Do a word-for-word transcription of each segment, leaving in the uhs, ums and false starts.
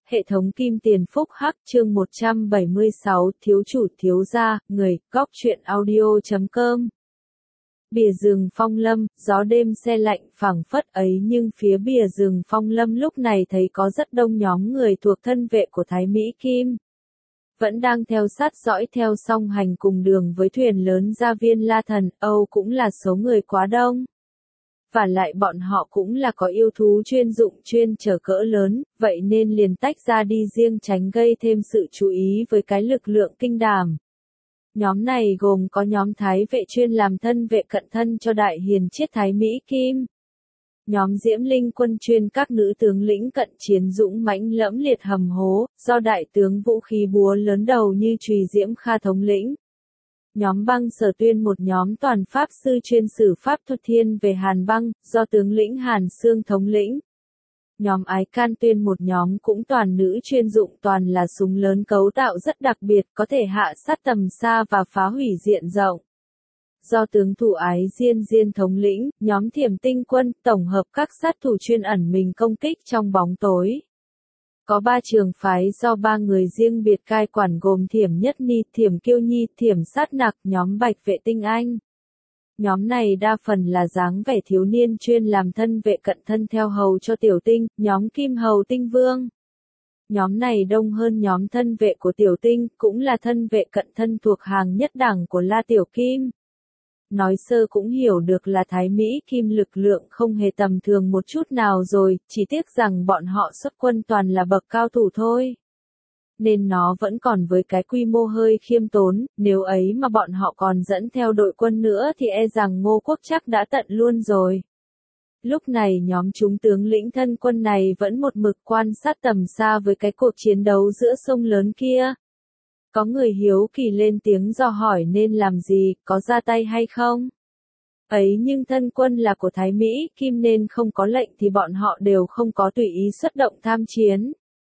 Hệ thống Kim Tiền Phúc Hắc chương một trăm bảy mươi sáu Thiếu chủ thiếu gia, người, góc truyện audio.com. Bìa rừng phong lâm, gió đêm se lạnh phảng phất ấy nhưng phía bìa rừng phong lâm lúc này thấy có rất đông nhóm người thuộc thân vệ của Thái Mỹ Kim. Vẫn đang theo sát dõi theo song hành cùng đường với thuyền lớn gia viên La Thần, Âu cũng là số người quá đông. Và lại bọn họ cũng là có yêu thú chuyên dụng chuyên chở cỡ lớn, vậy nên liền tách ra đi riêng tránh gây thêm sự chú ý với cái lực lượng kinh đàm. Nhóm này gồm có nhóm Thái vệ chuyên làm thân vệ cận thân cho đại hiền chiết Thái Mỹ Kim. Nhóm Diễm Linh quân chuyên các nữ tướng lĩnh cận chiến dũng mãnh lẫm liệt hầm hố, do đại tướng vũ khí búa lớn đầu như Trùy Diễm Kha thống lĩnh. Nhóm băng sở tuyên một nhóm toàn pháp sư chuyên sử pháp thuật thiên về Hàn băng, do tướng lĩnh Hàn Sương thống lĩnh. Nhóm ái can tuyên một nhóm cũng toàn nữ chuyên dụng toàn là súng lớn cấu tạo rất đặc biệt có thể hạ sát tầm xa và phá hủy diện rộng. Do tướng thủ ái Diên Diên thống lĩnh, nhóm thiểm tinh quân tổng hợp các sát thủ chuyên ẩn mình công kích trong bóng tối. Có ba trường phái do ba người riêng biệt cai quản gồm Thiểm Nhất Ni, Thiểm Kiêu Nhi, Thiểm Sát Nặc, nhóm Bạch vệ tinh anh. Nhóm này đa phần là dáng vẻ thiếu niên chuyên làm thân vệ cận thân theo hầu cho Tiểu Tinh, nhóm Kim Hầu Tinh Vương. Nhóm này đông hơn nhóm thân vệ của Tiểu Tinh, cũng là thân vệ cận thân thuộc hàng nhất đẳng của La Tiểu Kim. Nói sơ cũng hiểu được là Thái Mỹ Kim lực lượng không hề tầm thường một chút nào rồi, chỉ tiếc rằng bọn họ xuất quân toàn là bậc cao thủ thôi. Nên nó vẫn còn với cái quy mô hơi khiêm tốn, nếu ấy mà bọn họ còn dẫn theo đội quân nữa thì e rằng Ngô Quốc chắc đã tận luôn rồi. Lúc này nhóm chúng tướng lĩnh thân quân này vẫn một mực quan sát tầm xa với cái cuộc chiến đấu giữa sông lớn kia. Có người hiếu kỳ lên tiếng dò hỏi nên làm gì, có ra tay hay không? Ấy nhưng thân quân là của Thái Mỹ Kim nên không có lệnh thì bọn họ đều không có tùy ý xuất động tham chiến.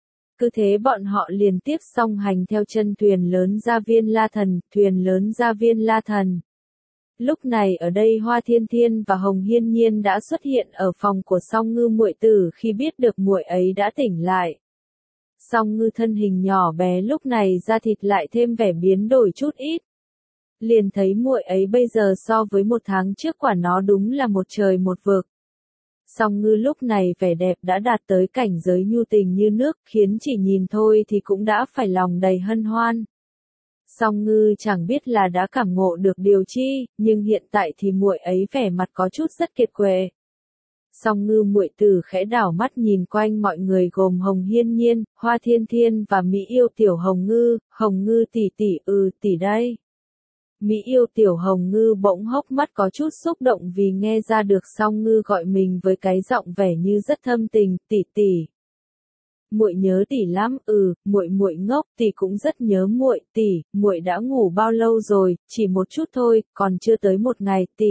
Cứ thế bọn họ liền tiếp song hành theo chân thuyền lớn gia viên La Thần, thuyền lớn gia viên La Thần. Lúc này ở đây Hoa Thiên Thiên và Hồng Hiên Nhiên đã xuất hiện ở phòng của Song Ngư muội tử khi biết được muội ấy đã tỉnh lại. Song Ngư thân hình nhỏ bé lúc này da thịt lại thêm vẻ biến đổi chút ít. Liền thấy muội ấy bây giờ so với một tháng trước quả nó đúng là một trời một vực. Song Ngư lúc này vẻ đẹp đã đạt tới cảnh giới nhu tình như nước, khiến chỉ nhìn thôi thì cũng đã phải lòng đầy hân hoan. Song Ngư chẳng biết là đã cảm ngộ được điều chi, nhưng hiện tại thì muội ấy vẻ mặt có chút rất kiệt quệ. Song Ngư muội tử khẽ đảo mắt nhìn quanh mọi người gồm Hồng Hiên Nhiên, Hoa Thiên Thiên và Mỹ Yêu Tiểu Hồng Ngư, Hồng Ngư tỷ tỷ ừ tỷ đây. Mỹ Yêu Tiểu Hồng Ngư bỗng hốc mắt có chút xúc động vì nghe ra được Song Ngư gọi mình với cái giọng vẻ như rất thâm tình, tỷ tỷ. Muội nhớ tỷ lắm, ừ, muội muội ngốc, tỷ cũng rất nhớ muội, tỷ, muội đã ngủ bao lâu rồi, chỉ một chút thôi, còn chưa tới một ngày, tỷ.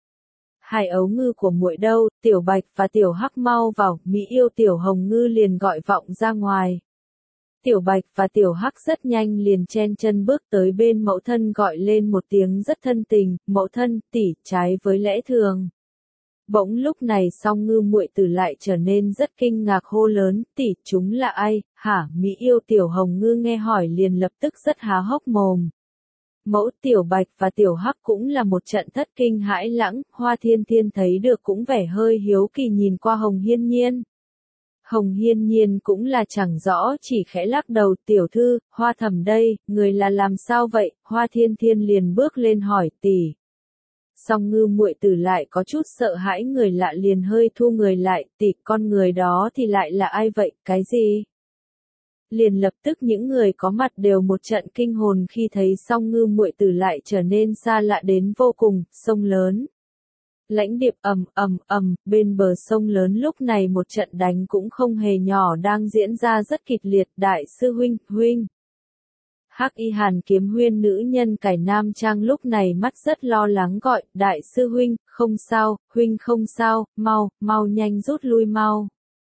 Hai ấu ngư của muội đâu, Tiểu Bạch và Tiểu Hắc mau vào, Mỹ Yêu Tiểu Hồng Ngư liền gọi vọng ra ngoài. Tiểu Bạch và Tiểu Hắc rất nhanh liền chen chân bước tới bên mẫu thân gọi lên một tiếng rất thân tình, mẫu thân, tỷ, trái với lẽ thường. Bỗng lúc này Song Ngư muội tử lại trở nên rất kinh ngạc hô lớn, tỷ, chúng là ai, hả? Mỹ Yêu Tiểu Hồng Ngư nghe hỏi liền lập tức rất há hốc mồm. Mẫu Tiểu Bạch và Tiểu Hắc cũng là một trận thất kinh hãi lãng, Hoa Thiên Thiên thấy được cũng vẻ hơi hiếu kỳ nhìn qua Hồng Hiên Nhiên. Hồng Hiên Nhiên cũng là chẳng rõ chỉ khẽ lắc đầu, tiểu thư, Hoa thẩm đây, người là làm sao vậy? Hoa Thiên Thiên liền bước lên hỏi tỷ. Song Ngư muội tử lại có chút sợ hãi người lạ liền hơi thu người lại, tỷ, con người đó thì lại là ai vậy, cái gì? Liền lập tức những người có mặt đều một trận kinh hồn khi thấy Song Ngư muội tử lại trở nên xa lạ đến vô cùng, sông lớn. Lãnh điệp ầm ầm ầm, bên bờ sông lớn lúc này một trận đánh cũng không hề nhỏ đang diễn ra rất kịch liệt, đại sư huynh, huynh. Hắc Y Hàn Kiếm Huyên nữ nhân cải nam trang lúc này mắt rất lo lắng gọi, đại sư huynh, không sao, huynh không sao, mau, mau nhanh rút lui mau.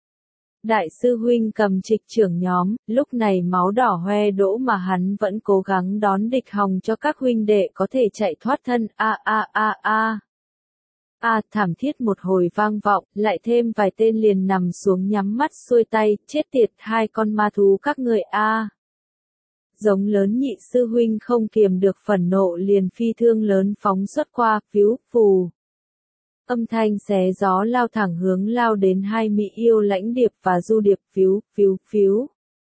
Đại sư huynh cầm trịch trưởng nhóm, lúc này máu đỏ hoe đỗ mà hắn vẫn cố gắng đón địch hòng cho các huynh đệ có thể chạy thoát thân, a a a a. A thảm thiết một hồi vang vọng, lại thêm vài tên liền nằm xuống nhắm mắt xuôi tay, chết tiệt hai con ma thú các người A. Giống lớn nhị sư huynh không kiềm được phẫn nộ liền phi thương lớn phóng xuất qua, phiếu, phù. Âm thanh xé gió lao thẳng hướng lao đến hai mỹ yêu lãnh điệp và du điệp, phiếu, phiếu, phiếu.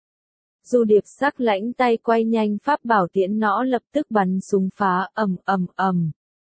Du điệp sắc lãnh tay quay nhanh pháp bảo tiễn nõ lập tức bắn súng phá, ầm ầm ầm.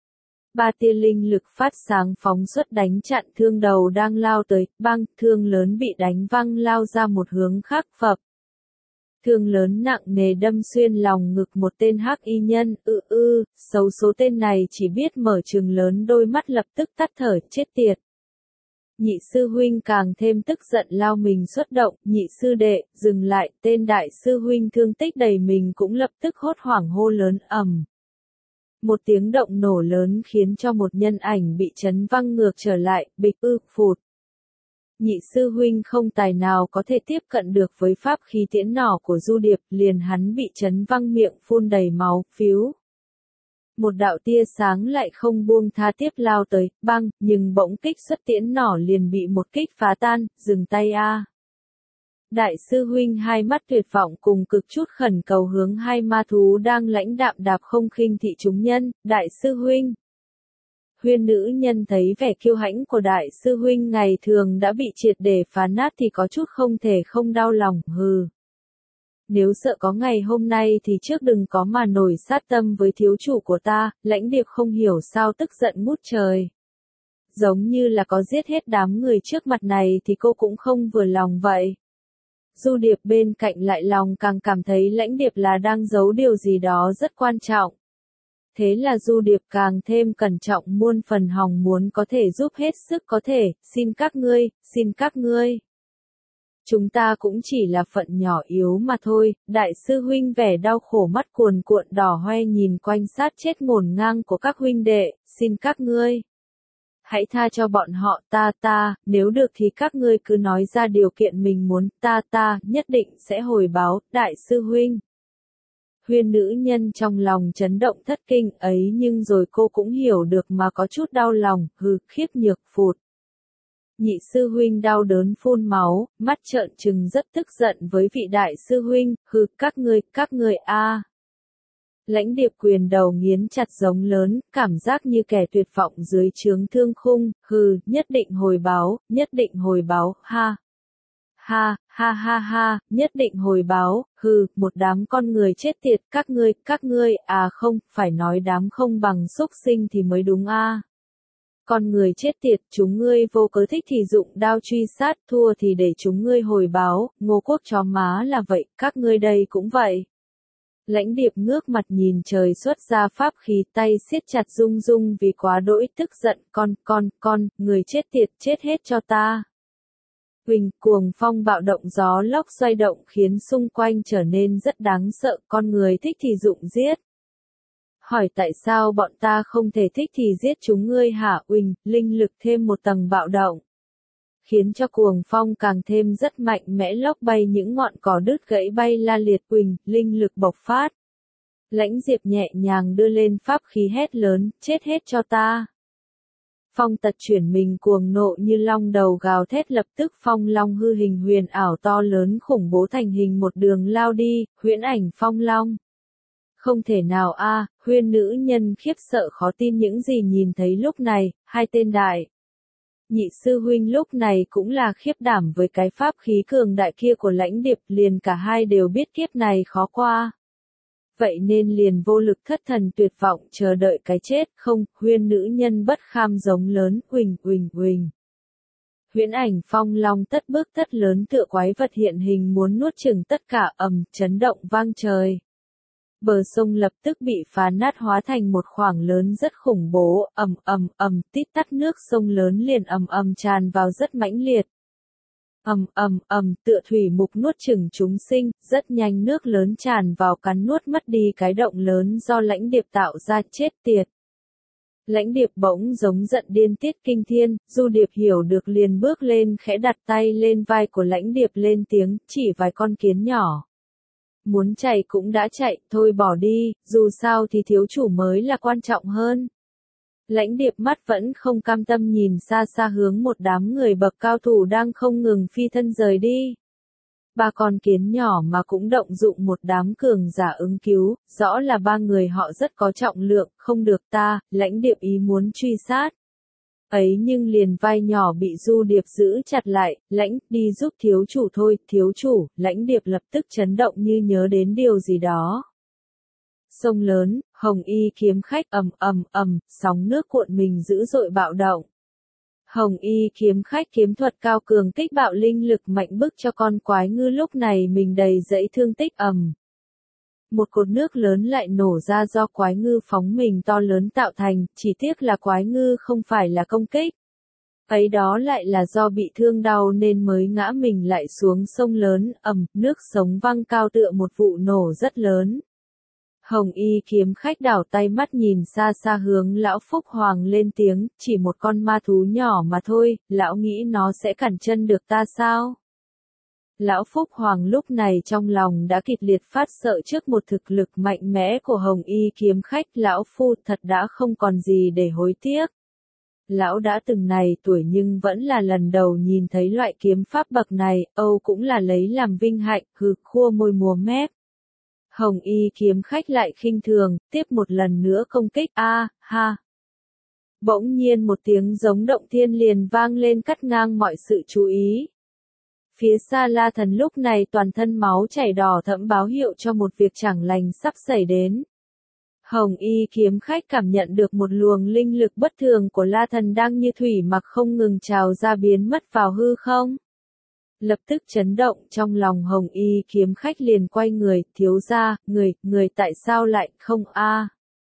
Ba tia linh lực phát sáng phóng xuất đánh chặn thương đầu đang lao tới, băng, thương lớn bị đánh văng lao ra một hướng khác phập. Thương lớn nặng nề đâm xuyên lòng ngực một tên hắc y nhân, ư ư, xấu số tên này chỉ biết mở trừng lớn đôi mắt lập tức tắt thở, chết tiệt. Nhị sư huynh càng thêm tức giận lao mình xuất động, nhị sư đệ, dừng lại, tên đại sư huynh thương tích đầy mình cũng lập tức hốt hoảng hô lớn ầm. Một tiếng động nổ lớn khiến cho một nhân ảnh bị chấn văng ngược trở lại, bịch ư, phụt. Nhị sư huynh không tài nào có thể tiếp cận được với pháp khí tiễn nỏ của du điệp, liền hắn bị chấn văng miệng phun đầy máu, phiếu. Một đạo tia sáng lại không buông tha tiếp lao tới, băng, nhưng bỗng kích xuất tiễn nỏ liền bị một kích phá tan, dừng tay a. Đại sư huynh hai mắt tuyệt vọng cùng cực chút khẩn cầu hướng hai ma thú đang lãnh đạm đạp không khinh thị chúng nhân, đại sư huynh. Huyên nữ nhân thấy vẻ kiêu hãnh của đại sư huynh ngày thường đã bị triệt để phá nát thì có chút không thể không đau lòng, hừ. Nếu sợ có ngày hôm nay thì trước đừng có mà nổi sát tâm với thiếu chủ của ta, lãnh điệp không hiểu sao tức giận ngút trời. Giống như là có giết hết đám người trước mặt này thì cô cũng không vừa lòng vậy. Du điệp bên cạnh lại lòng càng cảm thấy lãnh điệp là đang giấu điều gì đó rất quan trọng. Thế là du điệp càng thêm cẩn trọng muôn phần hòng muốn có thể giúp hết sức có thể, xin các ngươi, xin các ngươi. Chúng ta cũng chỉ là phận nhỏ yếu mà thôi, đại sư huynh vẻ đau khổ mắt cuồn cuộn đỏ hoe nhìn quanh sát chết ngổn ngang của các huynh đệ, xin các ngươi. Hãy tha cho bọn họ ta ta, nếu được thì các ngươi cứ nói ra điều kiện mình muốn, ta ta, nhất định sẽ hồi báo, đại sư huynh. Huyên nữ nhân trong lòng chấn động thất kinh ấy nhưng rồi cô cũng hiểu được mà có chút đau lòng, hừ, khiếp nhược phụt. Nhị sư huynh đau đớn phun máu, mắt trợn trừng rất tức giận với vị đại sư huynh, hừ, các ngươi, các ngươi a. Lãnh điệp quyền đầu nghiến chặt giống lớn, cảm giác như kẻ tuyệt vọng dưới trướng thương khung, hừ, nhất định hồi báo, nhất định hồi báo, ha. Ha, ha ha ha, nhất định hồi báo, hừ, một đám con người chết tiệt, các ngươi, các ngươi, à không, phải nói đám không bằng xúc sinh thì mới đúng a. Con người chết tiệt, chúng ngươi vô cớ thích thì dụng đao truy sát, thua thì để chúng ngươi hồi báo, Ngô Quốc chó má là vậy, các ngươi đây cũng vậy. Lãnh điệp ngước mặt nhìn trời xuất ra pháp khí tay siết chặt rung rung vì quá đỗi tức giận, con, con, con, người chết tiệt, chết hết cho ta. Huỳnh, cuồng phong bạo động gió lốc xoay động khiến xung quanh trở nên rất đáng sợ, con người thích thì dụng giết. Hỏi tại sao bọn ta không thể thích thì giết chúng ngươi hả? Huỳnh, linh lực thêm một tầng bạo động. Khiến cho cuồng phong càng thêm rất mạnh mẽ lốc bay những ngọn cỏ đứt gãy bay la liệt. Huỳnh, linh lực bộc phát. Lãnh Diệp nhẹ nhàng đưa lên pháp khí hét lớn, chết hết cho ta. Phong tật chuyển mình cuồng nộ như long đầu gào thét lập tức phong long hư hình huyền ảo to lớn khủng bố thành hình một đường lao đi, huyễn ảnh phong long. Không thể nào a, à, huyên nữ nhân khiếp sợ khó tin những gì nhìn thấy lúc này, hai tên đại. Nhị sư huynh lúc này cũng là khiếp đảm với cái pháp khí cường đại kia của lãnh điệp liền cả hai đều biết kiếp này khó qua. Vậy nên liền vô lực thất thần tuyệt vọng chờ đợi cái chết, không, huyên nữ nhân bất kham giống lớn, huỳnh, huỳnh, huỳnh. Huyễn ảnh phong long tất bước tất lớn tựa quái vật hiện hình muốn nuốt chửng tất cả ầm, chấn động vang trời. Bờ sông lập tức bị phá nát hóa thành một khoảng lớn rất khủng bố, ầm ầm ầm, tít tắt nước sông lớn liền ầm ầm tràn vào rất mãnh liệt. Ầm ầm ầm, tựa thủy mục nuốt chửng chúng sinh, rất nhanh nước lớn tràn vào cắn nuốt mất đi cái động lớn do lãnh điệp tạo ra, chết tiệt. Lãnh điệp bỗng giống giận điên tiết kinh thiên, du điệp hiểu được liền bước lên khẽ đặt tay lên vai của lãnh điệp lên tiếng, chỉ vài con kiến nhỏ. Muốn chạy cũng đã chạy, thôi bỏ đi, dù sao thì thiếu chủ mới là quan trọng hơn. Lãnh Điệp mắt vẫn không cam tâm nhìn xa xa hướng một đám người bậc cao thủ đang không ngừng phi thân rời đi. Ba con kiến nhỏ mà cũng động dụng một đám cường giả ứng cứu, rõ là ba người họ rất có trọng lượng, không được ta, Lãnh Điệp ý muốn truy sát. Ấy nhưng liền vai nhỏ bị Du Điệp giữ chặt lại, Lãnh, đi giúp thiếu chủ thôi, thiếu chủ, Lãnh Điệp lập tức chấn động như nhớ đến điều gì đó. Sông lớn, Hồng Y kiếm khách ầm ầm ầm, sóng nước cuộn mình dữ dội bạo động. Hồng Y kiếm khách kiếm thuật cao cường kích bạo linh lực mạnh bức cho con quái ngư lúc này mình đầy dẫy thương tích ầm. Một cột nước lớn lại nổ ra do quái ngư phóng mình to lớn tạo thành, chỉ tiếc là quái ngư không phải là công kích. Ấy đó lại là do bị thương đau nên mới ngã mình lại xuống sông lớn, ầm, nước sống văng cao tựa một vụ nổ rất lớn. Hồng Y kiếm khách đảo tay mắt nhìn xa xa hướng lão Phúc Hoàng lên tiếng, chỉ một con ma thú nhỏ mà thôi, lão nghĩ nó sẽ cản chân được ta sao? Lão Phúc Hoàng lúc này trong lòng đã kịch liệt phát sợ trước một thực lực mạnh mẽ của Hồng Y kiếm khách, lão phu thật đã không còn gì để hối tiếc. Lão đã từng này tuổi nhưng vẫn là lần đầu nhìn thấy loại kiếm pháp bậc này, Âu cũng là lấy làm vinh hạnh, hừ, khua môi múa mép. Hồng Y kiếm khách lại khinh thường, tiếp một lần nữa công kích, a, ha. Bỗng nhiên một tiếng giống động thiên liền vang lên cắt ngang mọi sự chú ý. Phía xa La Thần lúc này toàn thân máu chảy đỏ thẫm báo hiệu cho một việc chẳng lành sắp xảy đến. Hồng Y kiếm khách cảm nhận được một luồng linh lực bất thường của La Thần đang như thủy mặc không ngừng trào ra biến mất vào hư không. Lập tức chấn động trong lòng Hồng Y kiếm khách liền quay người, thiếu gia, người, người tại sao lại không a?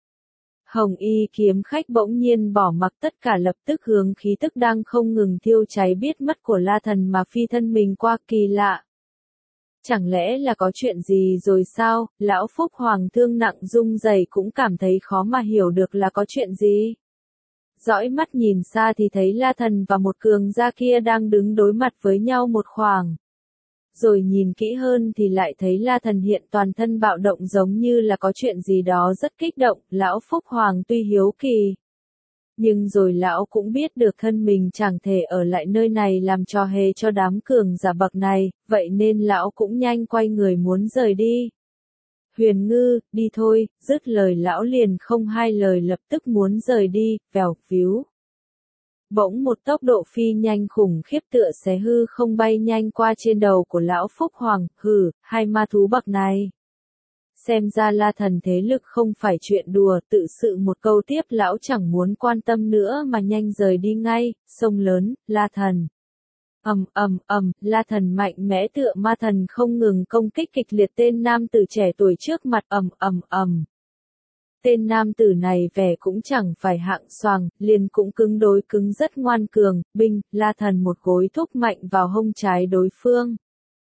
Hồng Y kiếm khách bỗng nhiên bỏ mặc tất cả lập tức hướng khí tức đang không ngừng thiêu cháy biết mất của La Thần mà phi thân mình qua, kỳ lạ. Chẳng lẽ là có chuyện gì rồi sao? Lão Phúc Hoàng thương nặng rung rẩy cũng cảm thấy khó mà hiểu được là có chuyện gì. Dõi mắt nhìn xa thì thấy La Thần và một cường gia kia đang đứng đối mặt với nhau một khoảng. Rồi nhìn kỹ hơn thì lại thấy La Thần hiện toàn thân bạo động giống như là có chuyện gì đó rất kích động, lão Phúc Hoàng tuy hiếu kỳ. Nhưng rồi lão cũng biết được thân mình chẳng thể ở lại nơi này làm trò hề cho đám cường giả bậc này, vậy nên lão cũng nhanh quay người muốn rời đi. Huyền Ngư, đi thôi, dứt lời lão liền không hai lời lập tức muốn rời đi, vèo, víu. Bỗng một tốc độ phi nhanh khủng khiếp tựa xé hư không bay nhanh qua trên đầu của lão Phúc Hoàng, hừ, hai ma thú bậc này. Xem ra La Thần thế lực không phải chuyện đùa, tự sự một câu tiếp lão chẳng muốn quan tâm nữa mà nhanh rời đi ngay, sông lớn, La Thần. Ầm ầm ầm, La Thần mạnh mẽ tựa ma thần không ngừng công kích kịch liệt tên nam tử trẻ tuổi trước mặt, ầm ầm ầm. Tên nam tử này vẻ cũng chẳng phải hạng xoàng, liền cũng cứng đối cứng rất ngoan cường, binh, La Thần một gối thúc mạnh vào hông trái đối phương.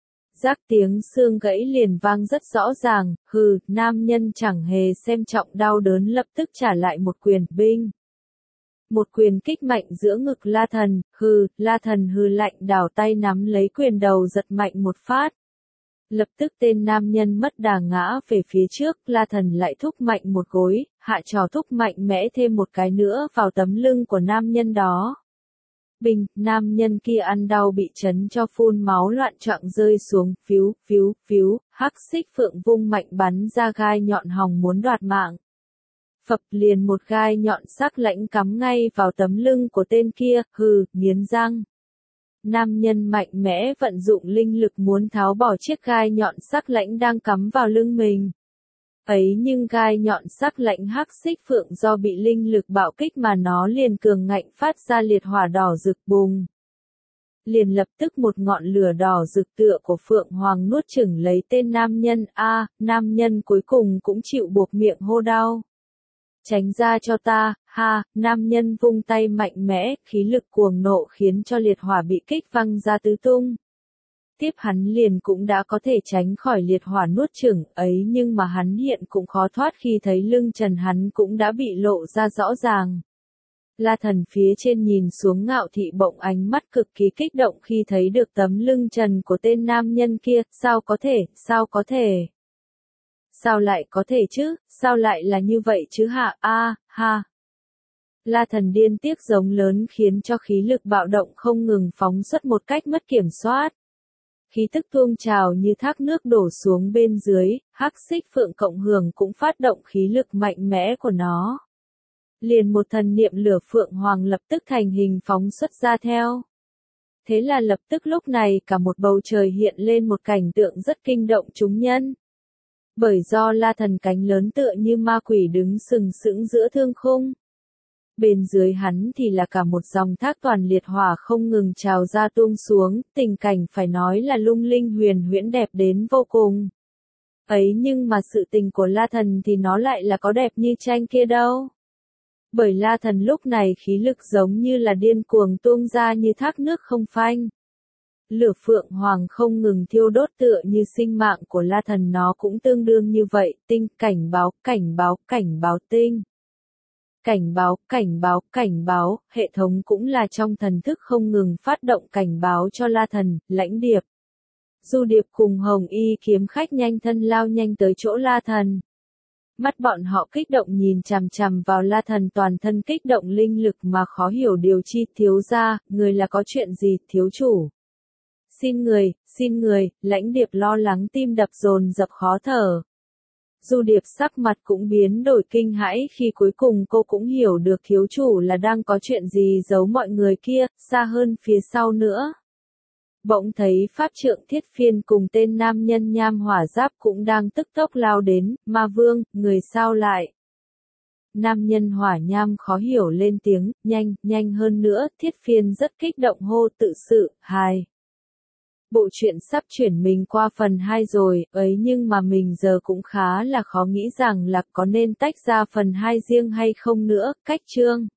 Rác tiếng xương gãy liền vang rất rõ ràng, hừ, nam nhân chẳng hề xem trọng đau đớn lập tức trả lại một quyền, binh. Một quyền kích mạnh giữa ngực La Thần, hừ, La Thần hừ lạnh đảo tay nắm lấy quyền đầu giật mạnh một phát. Lập tức tên nam nhân mất đà ngã về phía trước, La Thần lại thúc mạnh một gối, hạ trò thúc mạnh mẽ thêm một cái nữa vào tấm lưng của nam nhân đó. Bình, nam nhân kia ăn đau bị chấn cho phun máu loạn choạng rơi xuống, phíu, phíu, phíu, hắc xích phượng vung mạnh bắn ra gai nhọn hòng muốn đoạt mạng. Phập liền một gai nhọn sắc lãnh cắm ngay vào tấm lưng của tên kia, hừ, nghiến răng. Nam nhân mạnh mẽ vận dụng linh lực muốn tháo bỏ chiếc gai nhọn sắc lãnh đang cắm vào lưng mình. Ấy nhưng gai nhọn sắc lãnh hắc xích phượng do bị linh lực bạo kích mà nó liền cường ngạnh phát ra liệt hỏa đỏ rực bùng. Liền lập tức một ngọn lửa đỏ rực tựa của Phượng Hoàng nuốt chửng lấy tên nam nhân, a, nam nhân cuối cùng cũng chịu buộc miệng hô đau. Tránh ra cho ta, ha, nam nhân vung tay mạnh mẽ, khí lực cuồng nộ khiến cho liệt hỏa bị kích văng ra tứ tung. Tiếp hắn liền cũng đã có thể tránh khỏi liệt hỏa nuốt chửng ấy nhưng mà hắn hiện cũng khó thoát khi thấy lưng trần hắn cũng đã bị lộ ra rõ ràng. La Thần phía trên nhìn xuống ngạo thị bỗng ánh mắt cực kỳ kích động khi thấy được tấm lưng trần của tên nam nhân kia, sao có thể, sao có thể. Sao lại có thể chứ, sao lại là như vậy chứ hạ, a, ha. La Thần điên tiếc giống lớn khiến cho khí lực bạo động không ngừng phóng xuất một cách mất kiểm soát. Khí tức tuôn trào như thác nước đổ xuống bên dưới, hắc xích phượng cộng hưởng cũng phát động khí lực mạnh mẽ của nó. Liền một thần niệm lửa phượng hoàng lập tức thành hình phóng xuất ra theo. Thế là lập tức lúc này cả một bầu trời hiện lên một cảnh tượng rất kinh động chúng nhân. Bởi do La Thần cánh lớn tựa như ma quỷ đứng sừng sững giữa thương khung. Bên dưới hắn thì là cả một dòng thác toàn liệt hỏa không ngừng trào ra tuôn xuống, tình cảnh phải nói là lung linh huyền huyễn đẹp đến vô cùng. Ấy nhưng mà sự tình của La Thần thì nó lại là có đẹp như tranh kia đâu. Bởi La Thần lúc này khí lực giống như là điên cuồng tuôn ra như thác nước không phanh. Lửa phượng hoàng không ngừng thiêu đốt tựa như sinh mạng của La Thần nó cũng tương đương như vậy, tinh, cảnh báo, cảnh báo, cảnh báo tinh. Cảnh báo, cảnh báo, cảnh báo, hệ thống cũng là trong thần thức không ngừng phát động cảnh báo cho La Thần, Lãnh Điệp. Du Điệp cùng Hồng Y kiếm khách nhanh thân lao nhanh tới chỗ La Thần. Mắt bọn họ kích động nhìn chằm chằm vào La Thần toàn thân kích động linh lực mà khó hiểu điều chi thiếu gia, người là có chuyện gì, thiếu chủ. Xin người, xin người, Lãnh Điệp lo lắng tim đập dồn dập khó thở. Du Điệp sắc mặt cũng biến đổi kinh hãi khi cuối cùng cô cũng hiểu được thiếu chủ là đang có chuyện gì giấu mọi người kia, xa hơn phía sau nữa. Bỗng thấy pháp trượng Thiết Phiên cùng tên nam nhân nham hỏa giáp cũng đang tức tốc lao đến, ma vương, người sao lại. Nam nhân hỏa nham khó hiểu lên tiếng, nhanh, nhanh hơn nữa, Thiết Phiên rất kích động hô tự sự, hài. Bộ truyện sắp chuyển mình qua phần hai rồi, ấy nhưng mà mình giờ cũng khá là khó nghĩ rằng là có nên tách ra phần hai riêng hay không nữa, cách chương.